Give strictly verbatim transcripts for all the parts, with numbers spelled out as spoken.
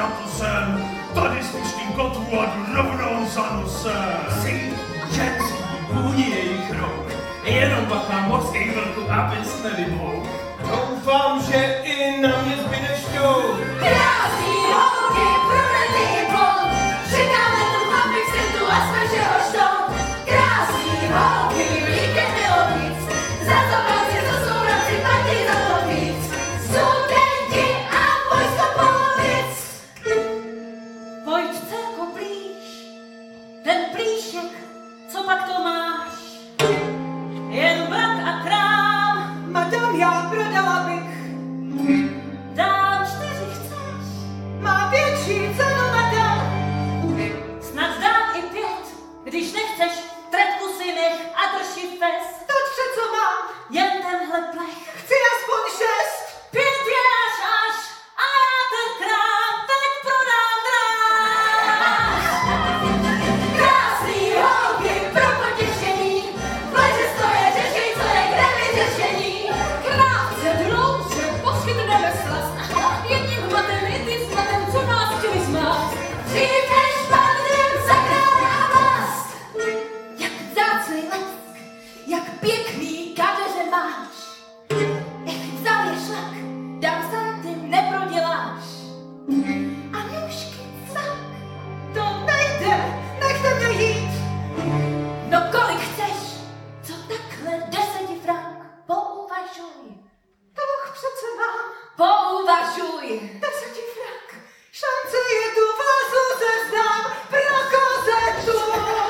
na to jsem. Tady spuštím kotvu a jdu rovnou za nosem. Si, že vůni jejich rok. Jenom pak mám mořský vlku, aby jsme vymohl. Doufám, že i na mě zbyde šťou. Krásný holky, prunetý plon. Čekáme tu chlapík si tu a jsme všeho štou. Krásný holky, víte bylo víc. Za to práci, za souradci, platí za to víc. Studenti a vojsko polovic. Pojď celko blíž, ten plíšek, co pak to máš? Jen vrat a krám, Madam, já prodala bych. dám čtyři chceš, Má větší cenu, madam. snad dám i pět, když nechceš, tretku si nech a drž ji fest. To vše, co mám. Jen tenhle plech, Chci aspoň šest. pět je až až, a já ten krám teď prodám dráž. Krásný holky, pro potěšení. V leže stoje, řeší, co je kde vyřešení. Krátce, dlouze, poskytneme slast, jedním hmatem i ty smatem, co nás chtěli zmást. Dřív než padnem zakrává vlast. Jak vzácnej lesk, jak pěkný kadeře máš. Jak zavěš lak, dám se, ty neproděláš. A nůžky cvak, To nejde. Nechte mě jít. no kolik chceš, co takhle deseti frank, pouvažuj, To přece mám. pouvažuj. Deseti frank. Šance je tu, vazu se vzdám pro kozetu.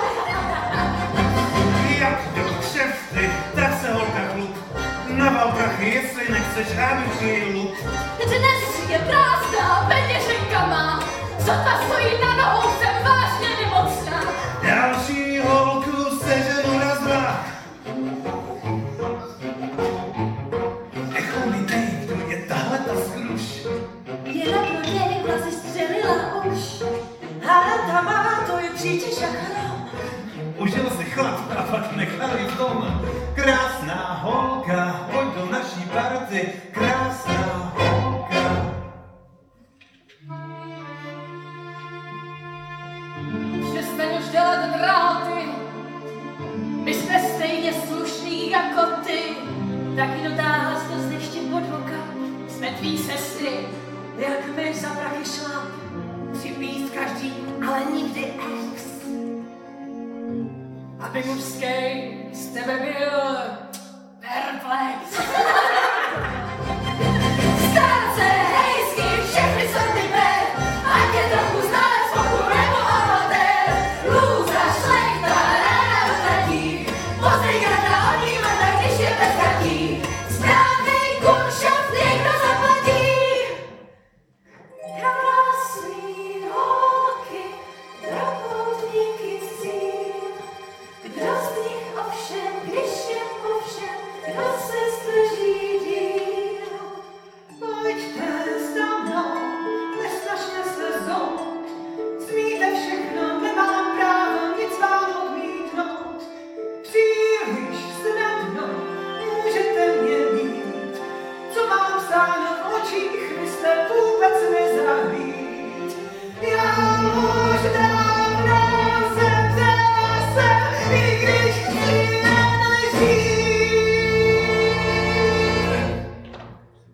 Jak do kšefty, tak se holka chlup. Naval prachy, jestli nechceš, abych jej lup. Dnes je prázdná, peněženka má. Sotva stojí na nohou, jsem vážně nemocná. Další holku seženu na zrak. Echo mi dej, kdo je tahle ta skruš. Je na prodej, vlasy střelila už. Halenta má, to je přítěž jak hrom. Užil si chlap a pak nechali v tom. Krásná holka, pojď do naší party. Krásná holka. Přestaň už dělat dráty, my jsme stejně slušný jako ty. Taky dotáhla jsi to z deště pod voka, jsme tvý sestry, jak my za prachy šlap. Připít každý, ale nikdy ex. Aby mužský z tebe byl perplex.